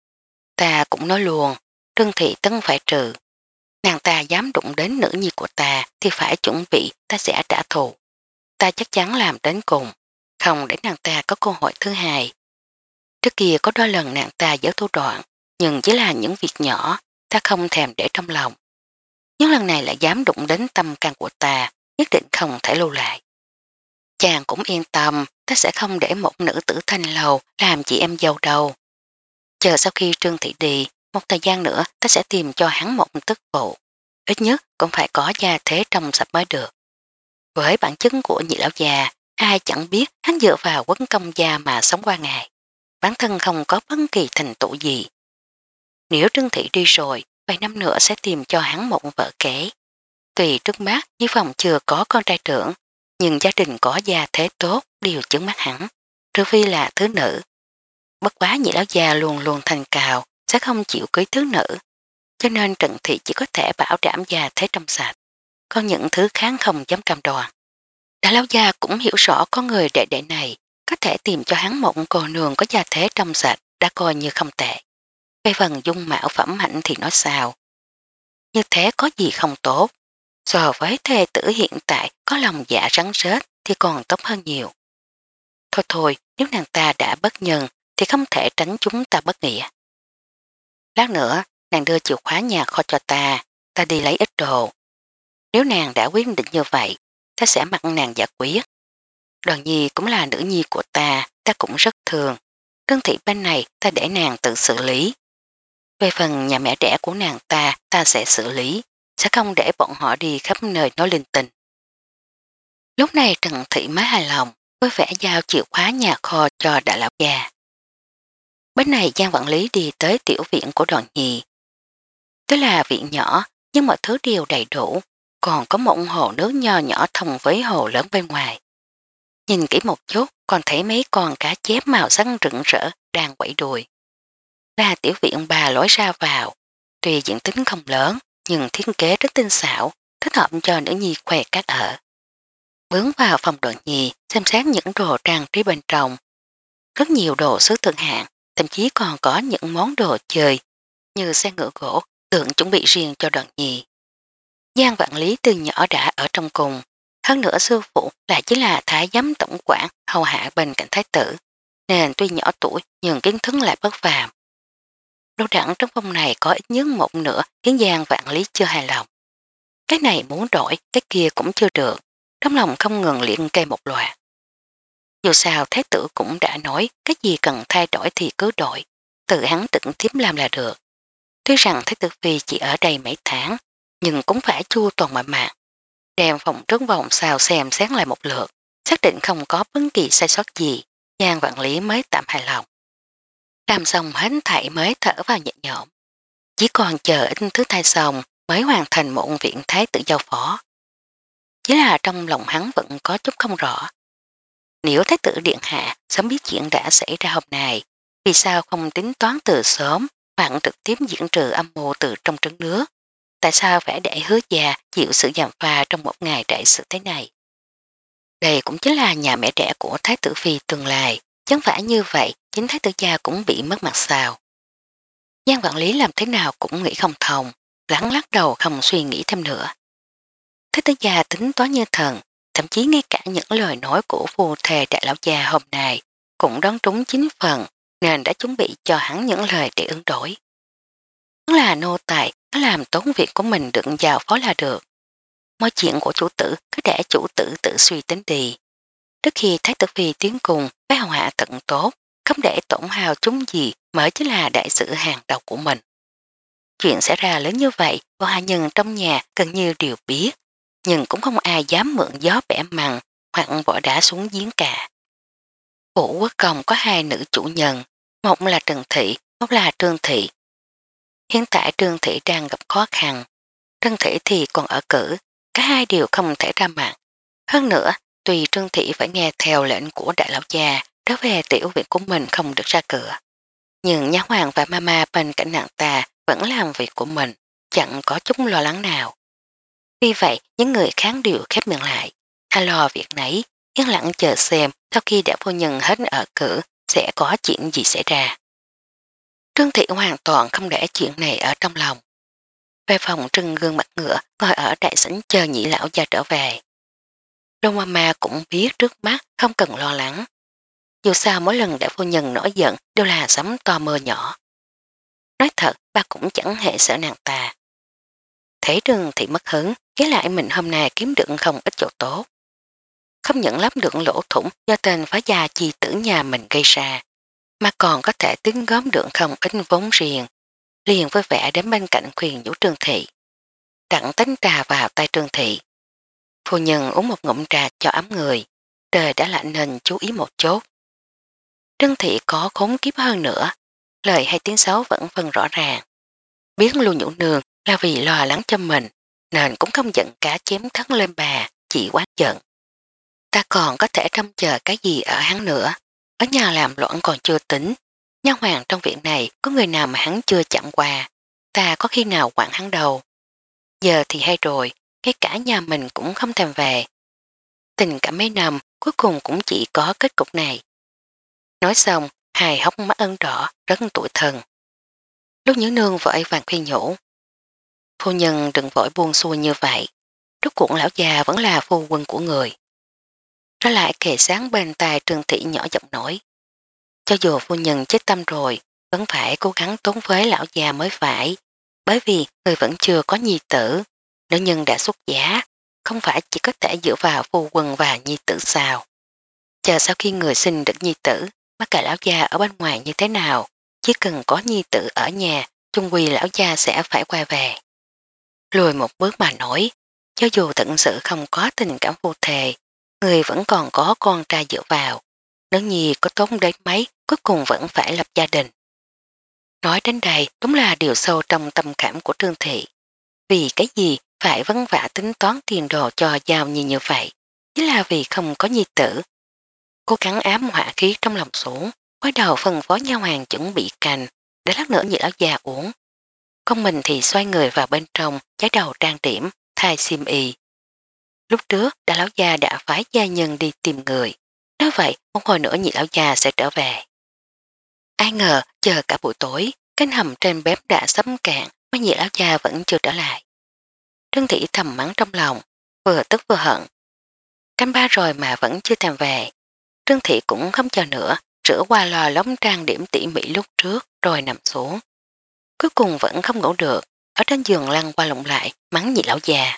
[SPEAKER 1] Ta cũng nói luôn, Trân Thị tấn phải trừ. Nàng ta dám đụng đến nữ nhi của ta thì phải chuẩn bị ta sẽ trả thù. Ta chắc chắn làm đến cùng, không để nàng ta có cơ hội thứ hai. Trước kia có đôi lần nàng ta giấu thủ đoạn, nhưng chỉ là những việc nhỏ, ta không thèm để trong lòng. Nhưng lần này lại dám đụng đến tâm can của ta, nhất định không thể lưu lại. Chàng cũng yên tâm, ta sẽ không để một nữ tử thanh lầu làm chị em dâu đâu. Chờ sau khi Trương Thị đi, một thời gian nữa ta sẽ tìm cho hắn một tức phụ. Ít nhất cũng phải có gia thế trong sạch mới được. Với bản chứng của nhị lão già, ai chẳng biết hắn dựa vào quấn công gia mà sống qua ngày. Bản thân không có bất kỳ thành tựu gì. Nếu Trương Thị đi rồi, vài năm nữa sẽ tìm cho hắn một vợ kế. Tùy trước mắt như phòng chưa có con trai trưởng, nhưng gia đình có gia thế tốt đều chứng mắt hắn, trừ phi là thứ nữ. Bất quá nhị lão già luôn luôn thành cào, sẽ không chịu cưới thứ nữ, cho nên Trần Thị chỉ có thể bảo đảm gia thế trong sạch, còn những thứ kháng không dám cam đoan. Đã lão già cũng hiểu rõ có người đệ đệ này có thể tìm cho hắn một cô nương có gia thế trong sạch đã coi như không tệ. Về phần dung mạo phẩm hạnh thì nói sao. Như thế có gì không tốt. So với thê tử hiện tại có lòng dạ rắn rết thì còn tốt hơn nhiều. Thôi thôi, nếu nàng ta đã bất nhân thì không thể tránh chúng ta bất nghĩa. Lát nữa, nàng đưa chìa khóa nhà kho cho ta, ta đi lấy ít đồ. Nếu nàng đã quyết định như vậy, ta sẽ mặc nàng giả quyết. Đoàn Nhi cũng là nữ nhi của ta, ta cũng rất thương. Trân Thị bên này ta để nàng tự xử lý. Về phần nhà mẹ đẻ của nàng ta, ta sẽ xử lý, sẽ không để bọn họ đi khắp nơi nói linh tinh. Lúc này Trần Thị mới hài lòng, với vẻ giao chìa khóa nhà kho cho đại lão già. Bên này Giang quản lý đi tới tiểu viện của Đoàn Nhi. Tức là viện nhỏ, nhưng mọi thứ đều đầy đủ, còn có một hồ nước nho nhỏ thông với hồ lớn bên ngoài. Nhìn kỹ một chút còn thấy mấy con cá chép màu sắc rực rỡ đang quẩy đùi. Là tiểu viện bà lối ra vào, tuy diện tích không lớn nhưng thiết kế rất tinh xảo, thích hợp cho nữ nhi khoe các ở. Bướng vào phòng Đoàn Nhi xem xét những đồ trang trí bên trong. Rất nhiều đồ sứ thượng hạng, thậm chí còn có những món đồ chơi như xe ngựa gỗ tượng chuẩn bị riêng cho Đoàn Nhi. Giang Vạn Lý từ nhỏ đã ở trong cùng, hơn nữa sư phụ lại chính là thái giám tổng quản hầu hạ bên cạnh thái tử, nên tuy nhỏ tuổi nhưng kiến thức lại bất phàm. Đồ đẳng trong phòng này có ít nhất một nửa khiến Giang Vạn Lý chưa hài lòng. Cái này muốn đổi, cái kia cũng chưa được, trong lòng không ngừng liện cây một loạt. Dù sao thái tử cũng đã nói cái gì cần thay đổi thì cứ đổi, tự hắn trực tiếp làm là được. Tuy rằng thái tử phi chỉ ở đây mấy tháng, nhưng cũng phải chua toàn mọi mạng. Đem phòng trước vòng sao xem xét lại một lượt, xác định không có bất kỳ sai sót gì, Giang Vạn Lý mới tạm hài lòng. Làm xong hết thảy mới thở vào nhẹ nhõm. Chỉ còn chờ ít thứ thay xong mới hoàn thành một viện thái tử giao phó. Chỉ là trong lòng hắn vẫn có chút không rõ. Nếu thái tử điện hạ sớm biết chuyện đã xảy ra hôm nay, vì sao không tính toán từ sớm hoặc trực tiếp diễn trừ âm mưu từ trong trứng nước? Tại sao phải để hứa già chịu sự giàm pha trong một ngày đại sự thế này? Đây cũng chính là nhà mẹ đẻ của Thái tử Phi tương lai, chẳng phải như vậy chính Thái tử gia cũng bị mất mặt sao. Giang quản lý làm thế nào cũng nghĩ không thông, lắng lắc đầu không suy nghĩ thêm nữa. Thái tử gia tính toán như thần, thậm chí ngay cả những lời nói của phu thề đại lão gia hôm nay cũng đoán trúng chính phần, nên đã chuẩn bị cho hắn những lời để ứng đổi. Hắn là nô tài, hắn làm tốn việc của mình đựng vào phó là được. Mọi chuyện của chủ tử cứ để chủ tử tự suy tính đi. Trước khi Thái tử Phi tiến cùng với hầu hạ tận tốt, không để tổn hào chúng gì mới chính là đại sự hàng đầu của mình. Chuyện xảy ra lớn như vậy, bọn hạ nhân trong nhà gần như đều biết, nhưng cũng không ai dám mượn gió bẻ mặn hoặc bỏ đá xuống giếng cả. Vũ Quốc Công có hai nữ chủ nhân, một là Trần Thị, một là Trương Thị. Hiện tại Trương Thị đang gặp khó khăn, Trân Thị thì còn ở cử, cả hai đều không thể ra mặt. Hơn nữa, tùy Trương Thị phải nghe theo lệnh của đại lão gia đối về tiểu viện của mình không được ra cửa. Nhưng nhá hoàng và mama bên cạnh nàng ta vẫn làm việc của mình, chẳng có chút lo lắng nào. Vì vậy, những người kháng đều khép miệng lại. Hay lo việc nấy, yên lặng chờ xem sau khi đã phu nhân hết ở cử sẽ có chuyện gì xảy ra. Trương Thị hoàn toàn không để chuyện này ở trong lòng. Về phòng trưng gương mặt ngựa ngồi ở đại sảnh chờ nhị lão gia trở về. Đông Mama cũng biết trước mắt không cần lo lắng. Dù sao mỗi lần đại phu nhân nổi giận đều là sấm to mưa nhỏ. Nói thật, ba cũng chẳng hề sợ nàng ta. Thấy Trương Thị mất hứng, ghé lại mình hôm nay kiếm được không ít chỗ tốt. Không những lắp được lỗ thủng do tên phá gia chi tử nhà mình gây ra, mà còn có thể tính góp được không ít vốn riêng, liền với vẻ đến bên cạnh khuyên nhủ Trương Thị. Đặng tánh trà vào tay Trương Thị. Phu nhân uống một ngụm trà cho ấm người, trời đã lạnh nên chú ý một chút. Trương Thị có khốn kiếp hơn nữa, lời hay tiếng xấu vẫn phân rõ ràng. Biết Lưu Nhũ Nương là vì lo lắng cho mình, nên cũng không giận cá chém thất lên bà, chỉ quá giận. Ta còn có thể trông chờ cái gì ở hắn nữa, ở nhà làm loạn còn chưa tính, nha hoàng trong viện này có người nào mà hắn chưa chạm qua, ta có khi nào quản hắn đâu. Giờ thì hay rồi, ngay cả nhà mình cũng không thèm về. Tình cả mấy năm cuối cùng cũng chỉ có kết cục này. Nói xong, hài hốc mắt ân đỏ, rất tuổi thân. Lúc Nhữ Nương vội vàng khuyên nhủ. Phu nhân đừng vội buông xuôi như vậy. Rốt cuộc lão già vẫn là phu quân của người. Trở lại kề sáng bên tai Trương Thị nhỏ giọng nói. Cho dù phu nhân chết tâm rồi, vẫn phải cố gắng tốn với lão già mới phải. Bởi vì người vẫn chưa có nhi tử. Nữ nhân đã xuất giá, không phải chỉ có thể dựa vào phu quân và nhi tử sao. Chờ sau khi người sinh được nhi tử, bất kể lão gia ở bên ngoài như thế nào, chỉ cần có nhi tử ở nhà, chung quy lão gia sẽ phải quay về. Lùi một bước mà nói, cho dù thật sự không có tình cảm phu thề, người vẫn còn có con trai dựa vào. Nếu nhi có tốn đến mấy, cuối cùng vẫn phải lập gia đình. Nói đến đây đúng là điều sâu trong tâm khảm của Trương Thị. Vì cái gì phải vất vả tính toán tiền đồ cho Giao Nhi như vậy, chính là vì không có nhi tử. Cố gắng ám hỏa khí trong lòng xuống, quay đầu phân phó nha hoàng chuẩn bị canh, để lát nữa nhị lão già uống. Con mình thì xoay người vào bên trong, trái đầu trang điểm, thay xiêm y. Lúc trước, đại lão gia đã phái gia nhân đi tìm người. Nói vậy, một hồi nữa nhị lão già sẽ trở về. Ai ngờ, chờ cả buổi tối, cánh hầm trên bếp đã sấm cạn, mà nhị lão già vẫn chưa trở lại. Trương Thị thầm mắng trong lòng, vừa tức vừa hận. Canh ba rồi mà vẫn chưa thèm về. Trương Thị cũng không chờ nữa, rửa qua lò lóng trang điểm tỉ mỉ lúc trước rồi nằm xuống. Cuối cùng vẫn không ngủ được, ở trên giường lăn qua lụng lại, mắng nhị lão già.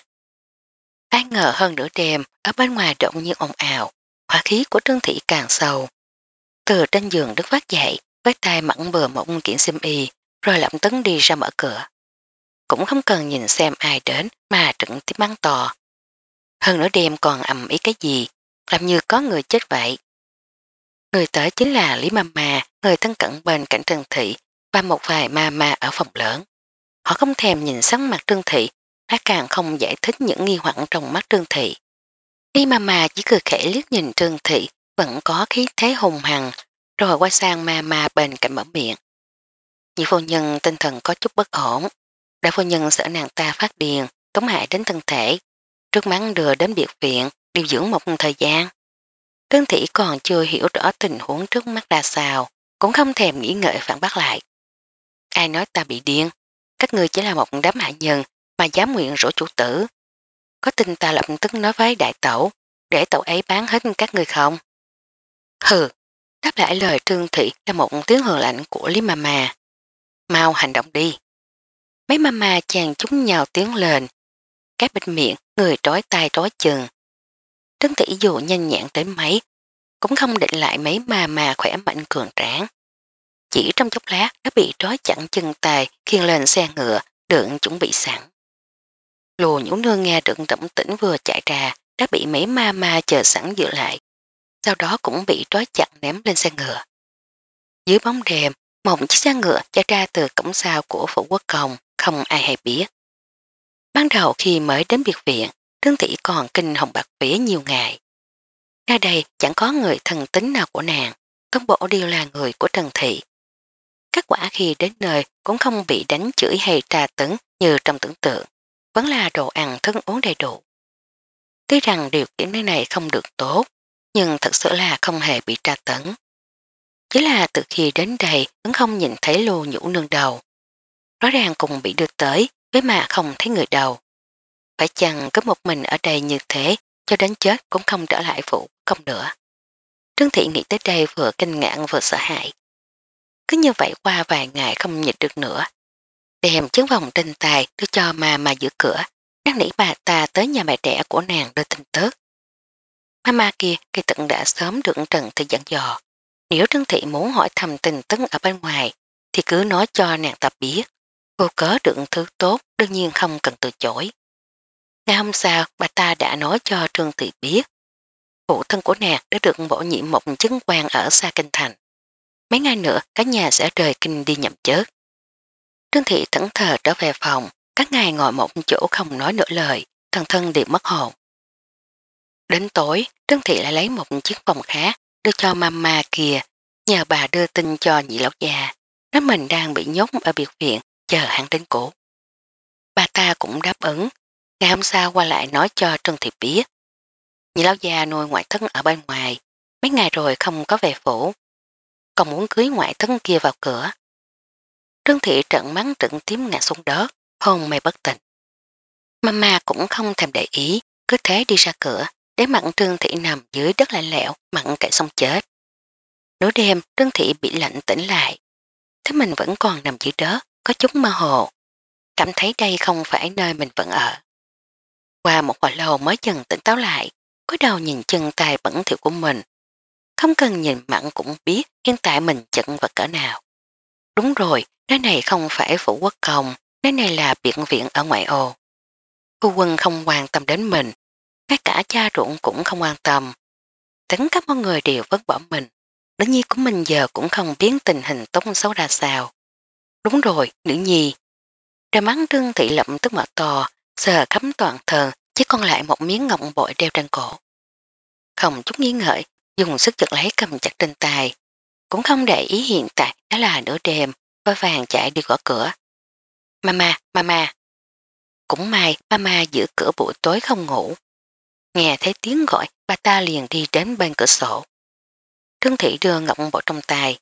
[SPEAKER 1] Ai ngờ hơn nửa đêm, ở bên ngoài động như ồn ào, hỏa khí của Trương Thị càng sâu. Từ trên giường đứng phát dậy, với tay mặn bừa một kiện xiêm y, rồi lậm tấn đi ra mở cửa. Cũng không cần nhìn xem ai đến mà trực tiếp mắng to. Hơn nửa đêm còn ầm ý cái gì, làm như có người chết vậy. Người tới chính là Lý Mama, người thân cận bên cạnh Trương Thị và một vài mama ở phòng lớn. Họ không thèm nhìn sắc mặt Trương Thị, đã càng không giải thích những nghi hoặc trong mắt Trương Thị. Lý Mama chỉ cười khẽ liếc nhìn Trương Thị, vẫn có khí thế hùng hằng, rồi quay sang mama bên cạnh mở miệng. Nhị phu nhân tinh thần có chút bất ổn, đại phu nhân sợ nàng ta phát điên, tống hại đến thân thể, Trước mắt đưa đến biệt viện, điều dưỡng một thời gian. Trương Thị còn chưa hiểu rõ tình huống trước mắt ra sao, cũng không thèm nghĩ ngợi phản bác lại. Ai nói ta bị điên, các ngươi chỉ là một đám hạ nhân mà dám nguyện rủa chủ tử. Có tin ta lập tức nói với đại tẩu, để tẩu ấy bán hết các ngươi không? Hừ, đáp lại lời Trương Thị là một tiếng hừ lạnh của Lý Mama. Mau hành động đi. Mấy mama chàng chúng nhau tiếng lên, các bịt miệng, người trói tay trói chân. Trương Thị dù nhanh nhẹn đến mấy, cũng không định lại mấy mama khỏe mạnh cường tráng. Chỉ trong chốc lát đã bị trói chặn chân tay khiêng lên xe ngựa, đựng chuẩn bị sẵn. Lùa Nhũ Nương nghe được động tĩnh vừa chạy ra, đã bị mấy mama chờ sẵn giữ lại. Sau đó cũng bị trói chặt ném lên xe ngựa. Dưới bóng đêm, một chiếc xe ngựa chạy ra từ cổng sau của phủ quốc công, không ai hay biết. Ban đầu khi mới đến biệt viện, Trương Thị còn kinh hồng bạc vía nhiều ngày. Nơi đây chẳng có người thân tín nào của nàng, toàn bộ đều là người của Trần Thị. Kết quả khi đến nơi cũng không bị đánh chửi hay tra tấn như trong tưởng tượng, vẫn là đồ ăn thức uống đầy đủ. Tuy rằng điều kiện nơi này không được tốt, nhưng thật sự là không hề bị tra tấn. Chỉ là từ khi đến đây vẫn không nhìn thấy Lô Nhũ Nương đầu. Rõ ràng cùng bị đưa tới với mà không thấy người đầu. Phải chăng có một mình ở đây như thế cho đến chết cũng không trở lại phụ không nữa. Trương Thị nghĩ tới đây vừa kinh ngạc vừa sợ hãi. Cứ như vậy qua vài ngày không nhịn được nữa. Đem chứng vòng trên tài đưa cho mà mà giữ cửa, năn nỉ bà ta tới nhà mẹ đẻ của nàng đưa tin tức. Mama kia kỳ tận đã sớm được Trần Thị dặn dò. Nếu Trương Thị muốn hỏi thăm tình tức ở bên ngoài thì cứ nói cho nàng ta biết. Cô cớ được thứ tốt đương nhiên không cần từ chối. Ngày hôm sau bà ta đã nói cho Trương Thị biết phụ thân của nàng đã được bổ nhiệm một chức quan ở xa kinh thành. Mấy ngày nữa cả nhà sẽ rời kinh đi nhậm chức. Trương Thị thẫn thờ trở về phòng, các ngày ngồi một chỗ không nói nửa lời, thần thân đều mất hồn. Đến tối, Trương Thị lại lấy một chiếc phòng khác đưa cho mama kia, nhờ bà đưa tin cho nhị lão già, nói mình đang bị nhốt ở biệt viện, chờ hắn đến cổ. Bà ta cũng đáp ứng, ngày hôm sau qua lại nói cho Trương Thị biết. Nhị lão già nuôi ngoại thân ở bên ngoài, mấy ngày rồi không có về phủ, còn muốn cưới ngoại thân kia vào cửa. Trương Thị trận mắng trận tím ngã xuống đất, hôn mê bất tỉnh. Mama cũng không thèm để ý, cứ thế đi ra cửa, để mặn Trương Thị nằm dưới đất lạnh lẽo, mặn kệ xong chết. Nửa đêm Trương Thị bị lạnh tỉnh lại, thế mình vẫn còn nằm dưới đất, có chút mơ hồ, cảm thấy đây không phải nơi mình vẫn ở. Qua một hồi lâu mới dần tỉnh táo lại, cúi đầu nhìn chân tay bẩn thỉu của mình. Không cần nhìn mặn cũng biết hiện tại mình chận vật cỡ nào. Đúng rồi, nơi này không phải phủ quốc công, nơi này là biệt viện ở ngoại ô. Phu quân không quan tâm đến mình, ngay cả cha ruộng cũng không quan tâm. Tất cả mọi người đều vứt bỏ mình. Nữ nhi của mình giờ cũng không biết tình hình tốt xấu ra sao. Đúng rồi, nữ nhi. Đôi mắt Trương Thị lập tức mở to, sờ khắp toàn thân, chỉ còn lại một miếng ngọc bội đeo trên cổ. Không chút nghi ngợi, dùng sức giật lấy cầm chặt trên tay. Cũng không để ý hiện tại đã là nửa đêm, vội vàng chạy đi gõ cửa. Mama, mama. Cũng may mama giữ cửa buổi tối không ngủ. Nghe thấy tiếng gọi, bà ta liền đi đến bên cửa sổ. Trương Thị đưa ngọc bội trong tay.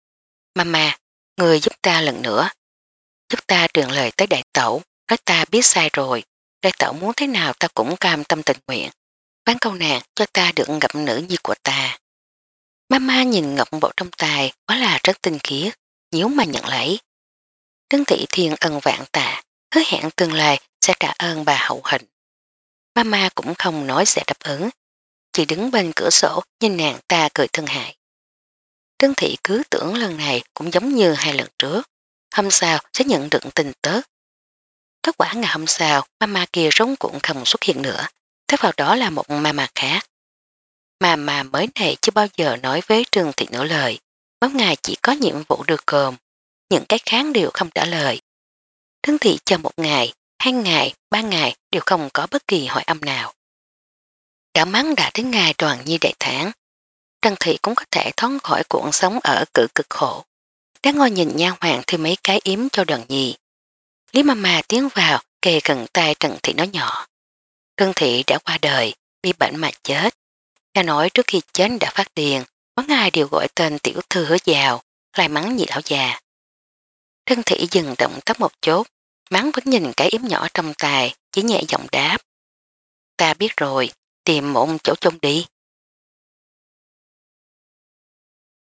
[SPEAKER 1] Mama, người giúp ta lần nữa. Giúp ta truyền lời tới đại tẩu, nói ta biết sai rồi. Đại tẩu muốn thế nào ta cũng cam tâm tình nguyện. Bán câu nàng cho ta được gặp nữ nhi của ta. Mama nhìn ngọc bội trong tay, quá là rất tinh khiết, nhíu mà nhận lấy. Trương Thị thiên ân vạn tạ, hứa hẹn tương lai sẽ trả ơn bà hậu hình. Mama cũng không nói sẽ đáp ứng, chỉ đứng bên cửa sổ nhìn nàng ta cười thân hại. Trương Thị cứ tưởng lần này cũng giống như hai lần trước, hôm sau sẽ nhận được tin tức. Kết quả ngày hôm sau, mama kia rống cũng không xuất hiện nữa, thế vào đó là một mama khác. Mama mới này chưa bao giờ nói với Trương Thị nửa lời, mỗi ngày chỉ có nhiệm vụ đưa cơm, những cái khác đều không trả lời. Trương Thị chờ một ngày, hai ngày, ba ngày đều không có bất kỳ hỏi âm nào. Cả mắng đã đến ngày đoàn nhi đại tháng, Trần Thị cũng có thể thoát khỏi cuộc sống ở cự cực khổ. Đang ngồi nhìn nha hoàng thì mấy cái yếm cho đoàn nhi. Lý Mama tiến vào kề gần tay Trần Thị nói nhỏ. Trương Thị đã qua đời, bị bệnh mà chết. Nghe nói trước khi chết đã phát điên, có ngày đều gọi tên tiểu thư hứa giàu, lại mắng nhị lão già. Trương Thị dừng động tác một chút, mắng vẫn nhìn cái yếm nhỏ trong tay, chỉ nhẹ giọng đáp. Ta biết rồi, tìm một chỗ chôn đi.